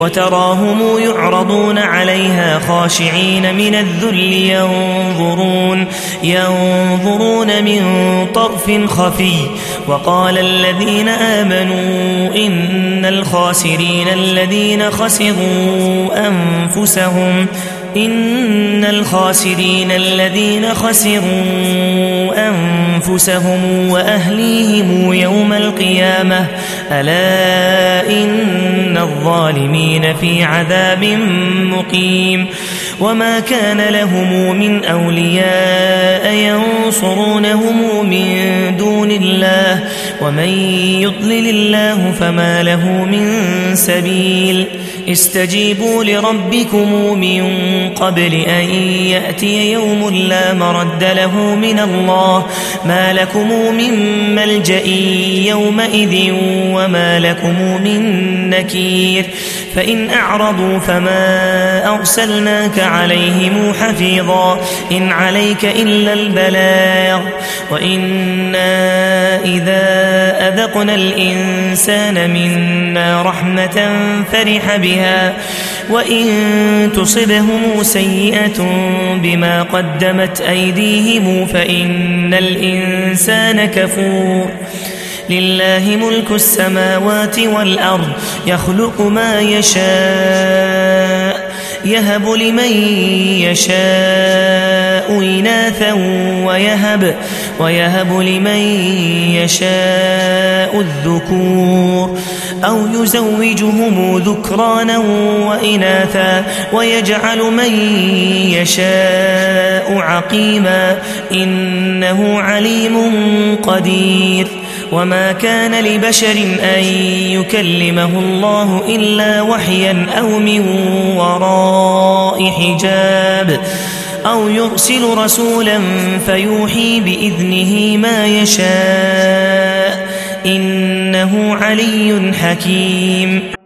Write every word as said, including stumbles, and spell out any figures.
وتراهم يعرضون عليها خاشعين من الذل ينظرون, ينظرون من طرف خفي. وقال الذين آمنوا إن الخاسرين الذين خسروا أنفسهم إن الخاسرين الذين خسروا أنفسهم وأهليهم يوم القيامة ألا إن الظالمين في عذاب مقيم. وما كان لهم من أولياء ينصرونهم من دون الله ومن يضلل الله فما له من سبيل. استجيبوا لربكم من قبل أن يأتي يوم لا مرد له من الله ما لكم من ملجأ يومئذ وما لكم من نكير. فإن أعرضوا فما أرسلناك عليهم حفيظا إن عليك إلا البلاغ وإنا إذا أذقنا الإنسان منا رحمة فرح بها وإن تصبهم سيئة بما قدمت أيديهم فإن الإنسان كفور. لله ملك السماوات والأرض يخلق ما يشاء يهب لمن يشاء إناثا ويهب, ويهب لمن يشاء الذكور أو يزوجهم ذكرانا وإناثا ويجعل من يشاء عقيما إنه عليم قدير. وما كان لبشر أن يكلمه الله إلا وحيا أو من وراء حجاب أو يرسل رسولا فيوحي بإذنه ما يشاء إنه علي حكيم.